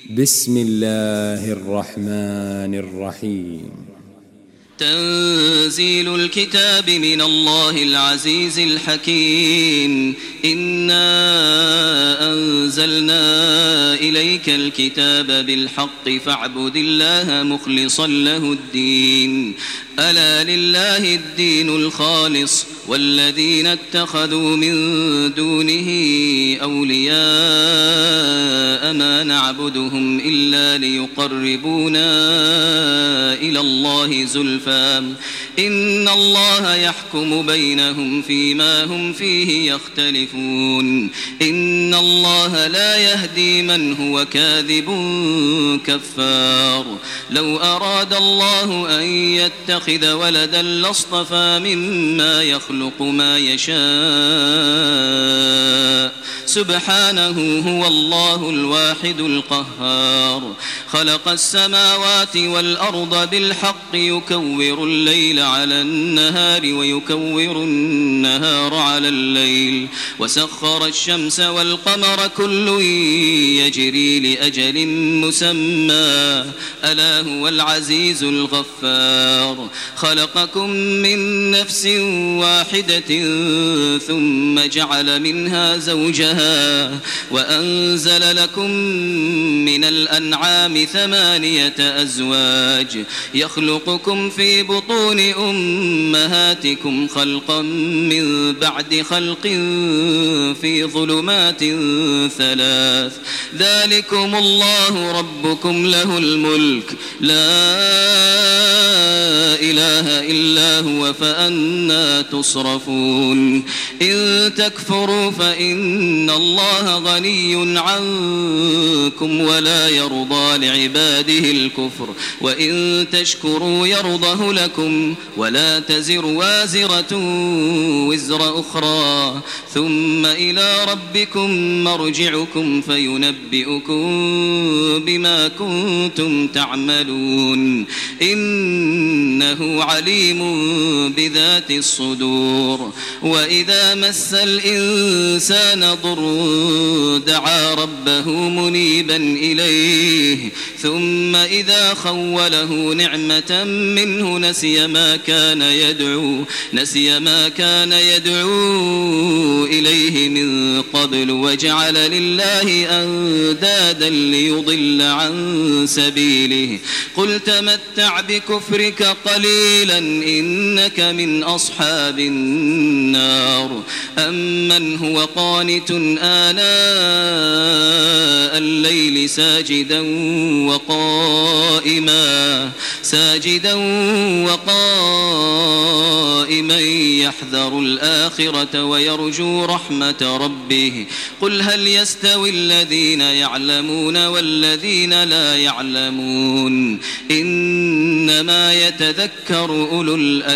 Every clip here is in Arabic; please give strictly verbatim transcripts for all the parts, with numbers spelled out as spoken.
بسم الله الرحمن الرحيم. تنزيل الكتاب من الله العزيز الحكيم. إنا أنزلنا إليك الكتاب بالحق فاعبد الله مخلصا له الدين. ألا لله الدين الخالص والذين اتخذوا من دونه أولياء ما نعبدهم إلا ليقربونا إلى الله زلفى إن الله يحكم بينهم فيما هم فيه يختلفون. إن الله لا يهدي من هو كاذب كفار. لو أراد الله أن يتخذ ولدا لاصطفى مما يخلق ما يشاء سبحانه هو الله الواحد القهار. خلق السماوات والأرض بالحق يكور الليل على النهار ويكور النهار على الليل وسخر الشمس والقمر كل يجري لأجل مسمى ألا هو العزيز الغفار. خلقكم من نفس واحدة ثم جعل منها زوجها وأنزل لكم من الأنعام ثمانية أزواج يخلقكم في بطون أمهاتكم خلقا من بعد خلق في ظلمات ثلاث. ذلكم الله ربكم له الملك لا إله إلا هو فأنى تصرفون. إن تكفروا فإن الله غني عنكم ولا يرضى لعباده الكفر وإن تشكروا يرضه لكم ولا تزر وازرة وزر أخرى ثم إلى ربكم مرجعكم فينبئكم بما كنتم تعملون. إنه عليم بذات الصدور. وإذا مس الإنسان ضر دعا ربه منيبا إليه ثم إذا خوله نعمة منه نسي ما كان يدعو نسي ما كان يدعو إليه من قبل وجعل لله أندادا ليضل عن سبيله. قل تمتع بكفرك قليلا إنك من أصحاب النار. أمن هو قانت آناء الليل ساجدا وقائما ساجدا وقائما يحذر الآخرة ويرجو رحمة ربه. قل هل يستوي الذين يعلمون والذين لا يعلمون إنما يتذكر أولو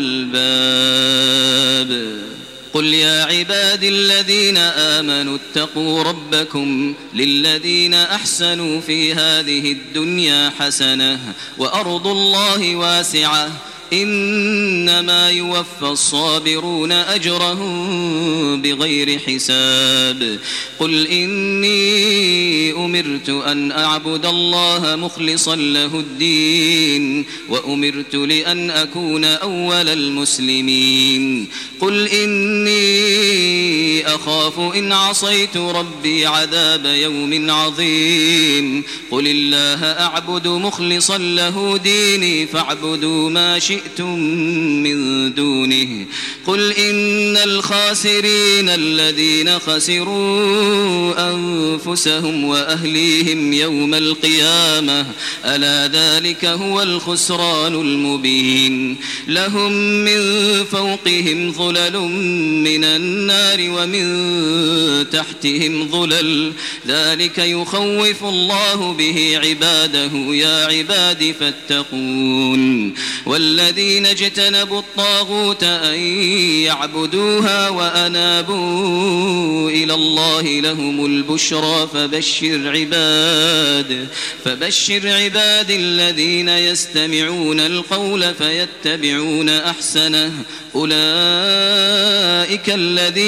الألباب. قل يا عباد الذين آمنوا اتقوا ربكم للذين أحسنوا في هذه الدنيا حسنة وأرض الله واسعة إنما يوفى الصابرون أجرهم بغير حساب. قل إني أمرت أن أعبد الله مخلصا له الدين وأمرت لأن أكون أول المسلمين. قل إني أخاف إن عصيت ربي عذاب يوم عظيم. قل الله أعبد مخلصا له ديني فاعبدوا ما شئتم من دونه. قل إن الخاسرين الذين خسروا أنفسهم وأهليهم يوم القيامة ألا ذلك هو الخسران المبين. لهم من فوقهم ظلل من النار ومن تحتهم ظلل ذلك يخوف الله به عباده يا عباد فاتقون. والذين اجتنبوا الطاغوت أن يعبدوها وأنابوا إلى الله لهم البشرى فبشر عباد فبشر عباد الذين يستمعون القول فيتبعون أحسنه. أولئك الذين هدى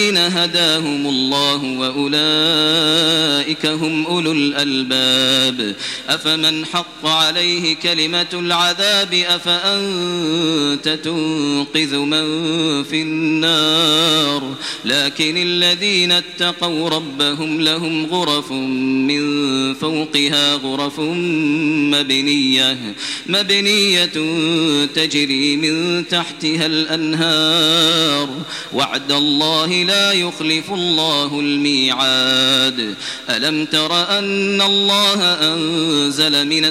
هداهم الله وأولئك هم أولو الألباب. أفمن حق عليه كلمة العذاب أفأنت تنقذ من في النار. لكن الذين اتقوا ربهم لهم غرف من فوقها غرف مبنية مبنية تجري من تحتها الأنهار. وعد الله لا يخلف الله الميعاد. ألم تر أن الله أنزل من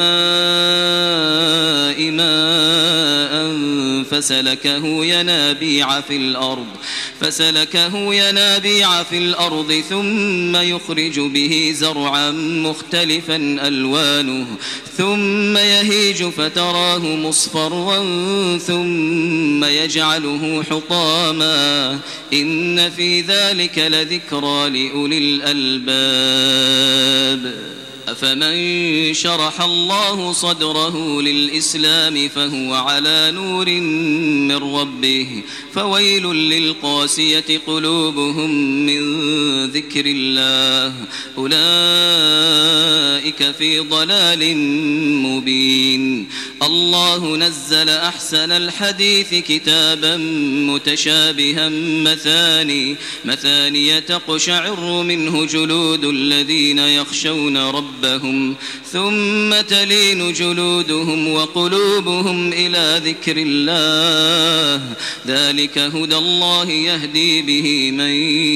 السماء ماء فسلكه ينابيع في الأرض فسلكه ينابيع في الأرض ثم يخرج به زرعا مختلفا ألوانه ثم يهيج فتراه مصفرا ثم يجعله حطاما إن في ذلك لذكرى لأولي الألباب. أفمن شرح الله صدره للإسلام فهو على نور من ربه فويل للقاسية قلوبهم من ذكر الله أولئك في ضلال مبين. الله نزل أحسن الحديث كتابا متشابها مثاني مثاني تقشعر منه جلود الذين يخشون ربهم ربهم ثم تلين جلودهم وقلوبهم إلى ذكر الله ذلك هدى الله يهدي به من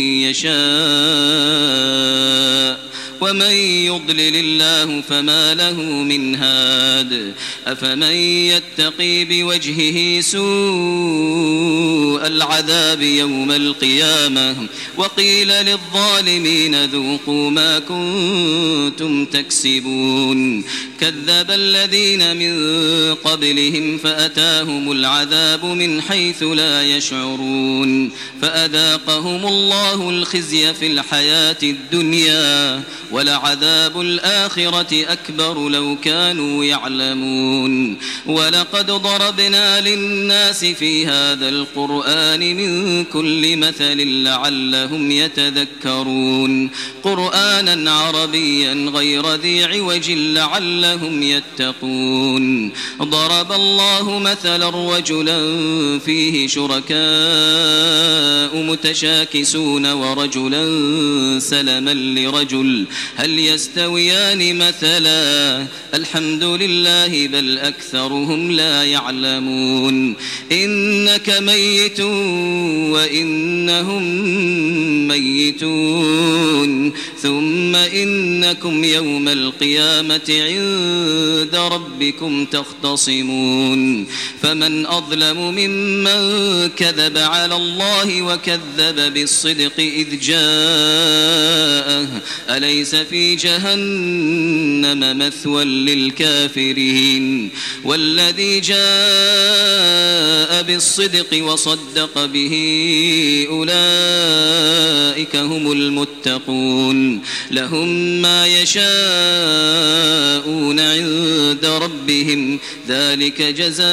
يشاء ومن يضلل الله فما له من هاد. أفمن يتقي بوجهه سوء العذاب يوم القيامة وقيل للظالمين ذوقوا ما كنتم تكسبون. كذب الذين من قبلهم فأتاهم العذاب من حيث لا يشعرون فأذاقهم الله الخزي في الحياة الدنيا ولعذاب الآخرة أكبر لو كانوا يعلمون. ولقد ضربنا للناس في هذا القرآن من كل مثل لعلهم يتذكرون قرآنا عربيا غير ذي عوج لعلهم يتقون. ضرب الله مثلا رجلا فيه شركاء متشاكسون ورجلا سلما لرجل هل يستويان مثلا الحمد لله بل أكثرهم لا يعلمون. إنك ميت وإنهم ميتون ثم إنكم يوم القيامة عند ربكم تختصمون. فمن أظلم ممن كذب على الله وكذب بالصدق إذ جاءه أليس في جهنم مثوى للكافرين. والذي جاء بالصدق وصدق به أولئك هم المتقون لهم ما يشاءون عند ربهم ذلك جزاء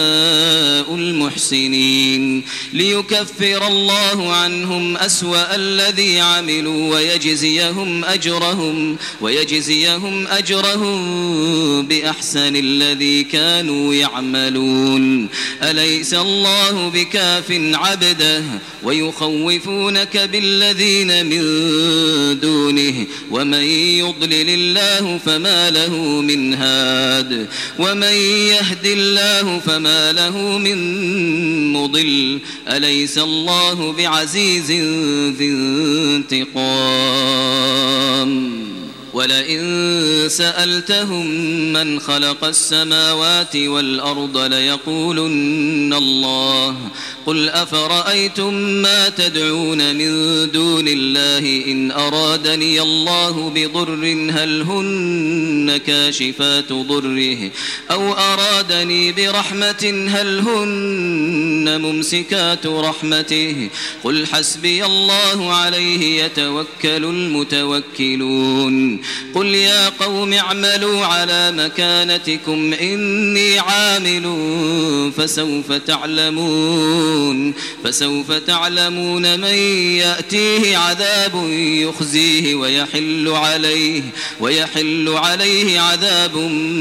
المحسنين. ليكفر الله عنهم أسوأ الذي عملوا ويجزيهم أجرهم ويجزيهم أجرهم بأحسن الذي كانوا يعملون. أليس الله بكاف عبده ويخوفونك بالذين من دونه ومن يضلل الله فما له من هاد ومن يهد الله فما له من مضل. أليس الله بعزيز ذي انتقام. ولئن سألتهم من خلق السماوات والأرض ليقولن الله قل أفرأيتم ما تدعون من دون الله إن أرادني الله بضر هل هن كاشفات ضره أو أرادني برحمة هل هن ممسكات رحمته قل حسبي الله عليه يتوكل المتوكلون. قل يا قوم اعملوا على مكانتكم إني عامل فسوف تعلمون يعلمون فسوف تعلمون من يأتيه عذاب يخزيه ويحل عليه ويحل عليه عذاب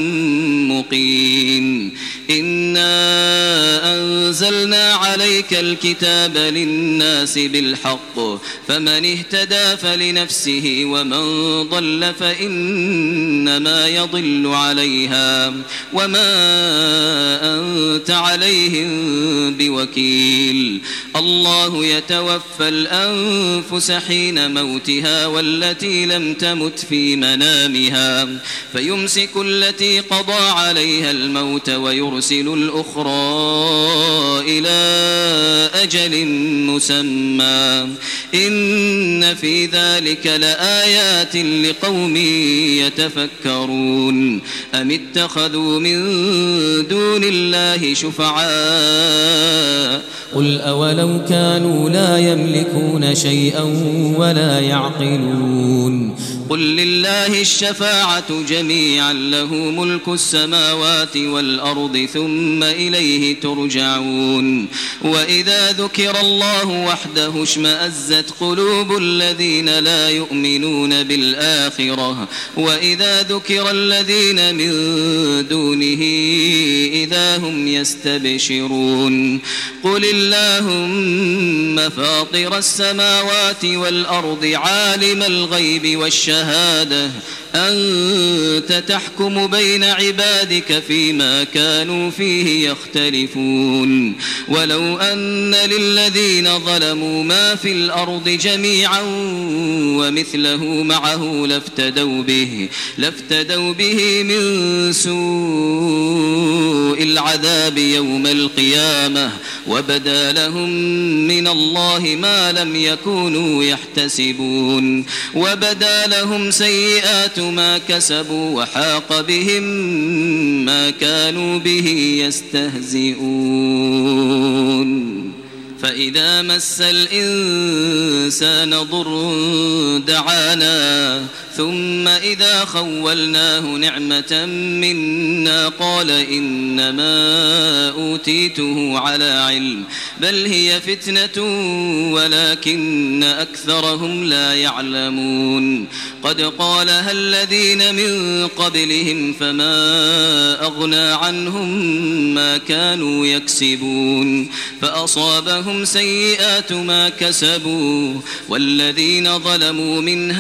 مقيم إنا أنزلنا عليك الكتاب للناس بالحق فمن اهتدى فلنفسه ومن ضل فإنما يضل عليها وما أنت عليهم بوكيل الله يتوفى الأنفس حين موتها والتي لم تمت في منامها فيمسك التي قضى عليها الموت ويرسل الأخرى إلى أجل مسمى إن في ذلك لآيات لقوم يتفكرون أم اتخذوا من دون الله شفعاء قل أولو كانوا لا يملكون شيئا ولا يعقلون قل لله الشفاعة جميعا له ملك السماوات والأرض ثم إليه ترجعون وإذا ذكر الله وحده اشمأزت قلوب الذين لا يؤمنون بالآخرة وإذا ذكر الذين من دونه إذا هم يستبشرون قل اللهم فاطر السماوات والأرض عالم الغيب والشهادة أنت تحكم بين عبادك فيما كانوا فيه يختلفون ولو أن للذين ظلموا ما في الأرض جميعا ومثله معه لافتدوا به لافتدوا به من سوء العذاب يوم القيامة وبدا لهم من الله ما لم يكونوا يحتسبون وبدا لهم سيئات ما كسبوا وحاق بهم ما كانوا به يستهزئون فإذا مس الإنسان ضر دعانا ثم إذا خولناه نعمة منا قال إنما أوتيته على علم بل هي فتنة ولكن أكثرهم لا يعلمون قد قالها الذين من قبلهم فما أغنى عنهم ما كانوا يكسبون فأصابهم سيئات ما كسبوا والذين ظلموا من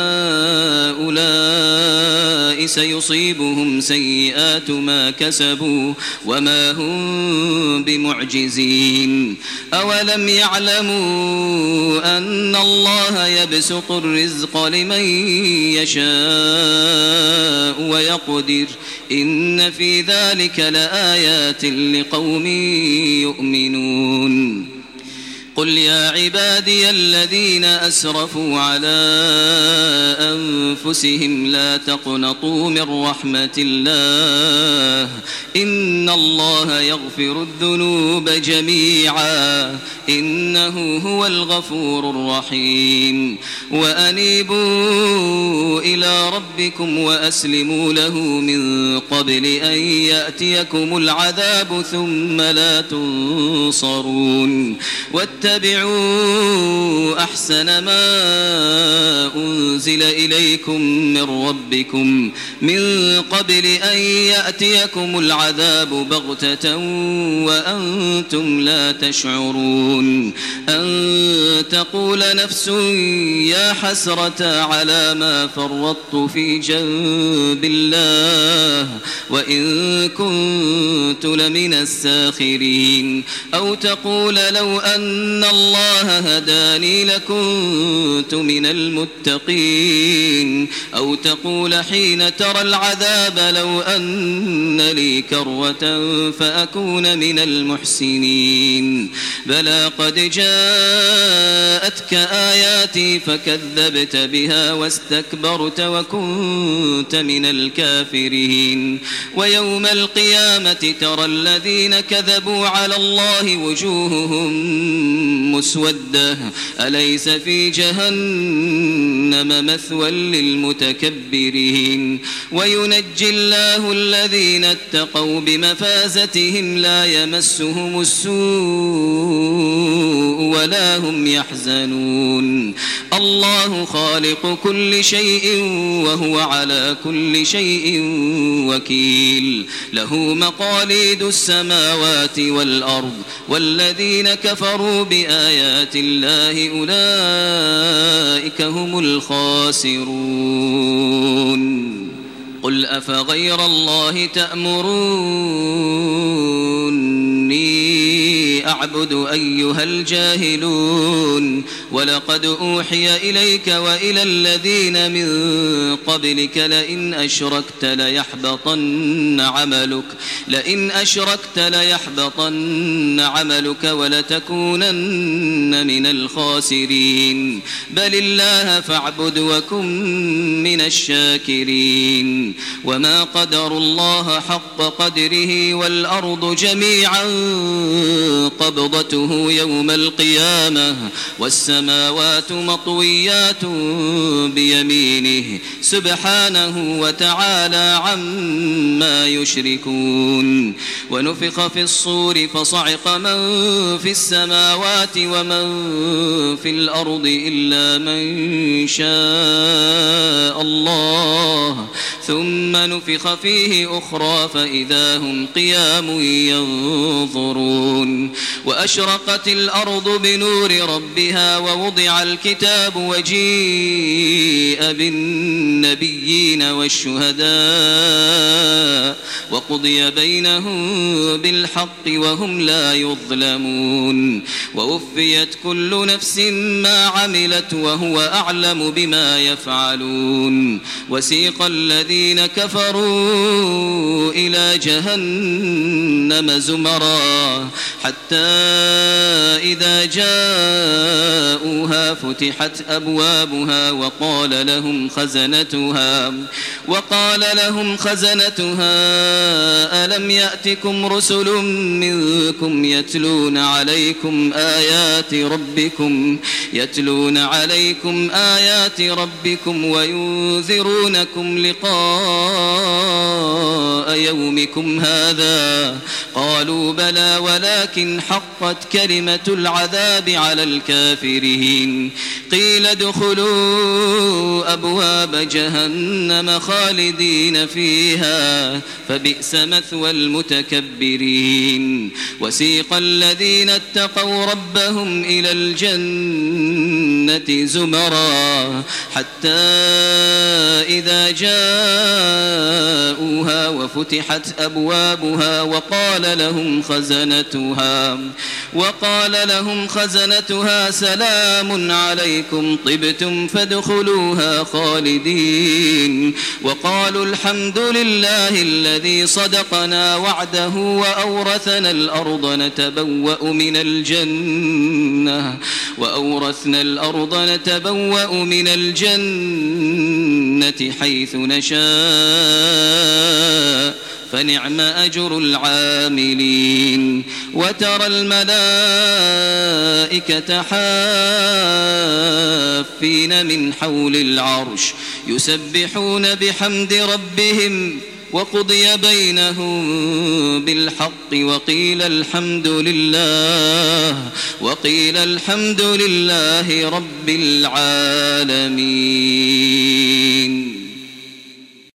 هؤلاء سيصيبهم سيئات ما كسبوا وما هم بمعجزين أولم يعلموا أن الله يبسط الرزق لمن يشاء ويقدر إن في ذلك لآيات لقوم يؤمنون قل يا عبادي الذين أسرفوا على أنفسهم لا تقنطوا من رحمة الله إن الله يغفر الذنوب جميعا إنه هو الغفور الرحيم وأنيبوا إلى ربكم وأسلموا له من قبل أن يأتيكم العذاب ثم لا تنصرون واتبعوا أحسن ما أنزل إليكم من ربكم من قبل أن يأتيكم العذاب بغتة وأنتم لا تشعرون أن تقول نفس يا حسرة على ما فرطت في جنب الله وإن كنت لمن الساخرين أو تقول لو أن الله هداني لكنت من المتقين أو تقول حين ترى العذاب لو أن لي كرة فأكون من المحسنين بلى قد جاءتك آياتي فكذبت بها واستكبرت وكنت من الكافرين ويوم القيامة ترى الذين كذبوا على الله وجوههم مسودة أليس في جهنم مثوى للمتكبرين وينجي الله الذين اتقوا بمفازتهم لا يمسهم السوء ولا هم يحزنون الله خالق كل شيء وهو على كل شيء وكيل له مقاليد السماوات والأرض والذين كفروا بآيات الله أولئك هم الخاسرون قل أفغير الله تأمروني أعبد أيها الجاهلون ولقد أوحي إليك وإلى الذين من قبلك لئن أشركت ليحبطن عملك لئن أشركت ليحبطن عملك ولتكونن من الخاسرين بل الله فاعبد وكن من الشاكرين وما قدر الله حق قدره والأرض جميعا قبضته يوم القيامة والسماوات مطويات بيمينه سبحانه وتعالى عما يشركون ونفخ في الصور فصعق من في السماوات ومن في الأرض إلا من شاء الله ثم نفخ فيه أخرى فإذا هم قيام ينظرون وأشرقت الأرض بنور ربها ووضع الكتاب وجيء بالنبيين والشهداء وقضي بينهم بالحق وهم لا يظلمون ووفيت كل نفس ما عملت وهو أعلم بما يفعلون وسيق الذين كفروا إلى جهنم زمرا حتى إذا جاءوها فتحت أبوابها وقال لهم خزنتها وقال لهم خزنتها ألم يأتكم رسل منكم يتلون عليكم آيات ربكم يتلون عليكم آيات ربكم وينذرونكم لقاء يومكم هذا قالوا بلى ولكن حقت كلمة العذاب على الكافرين قيل ادخلوا أبواب جهنم خالدين فيها فبئس مثوى المتكبرين وسيق الذين اتقوا ربهم إلى الجنة زمرا حتى إذا جاءوها وفتحت أبوابها وقال لهم خزنتها وقال لهم خزنتها سلام عليكم طبتم فادخلوها خالدين وقالوا الحمد لله الذي صدقنا وعده وأورثنا الأرض نتبوأ من الجنة وأورثنا الأرض نتبوأ من الجنة حيث نشاء فنعم أجر العاملين وترى الملائكة حافين من حول العرش يسبحون بحمد ربهم وقضي بينهم بالحق وقيل الحمد لله وقيل الحمد لله رب العالمين.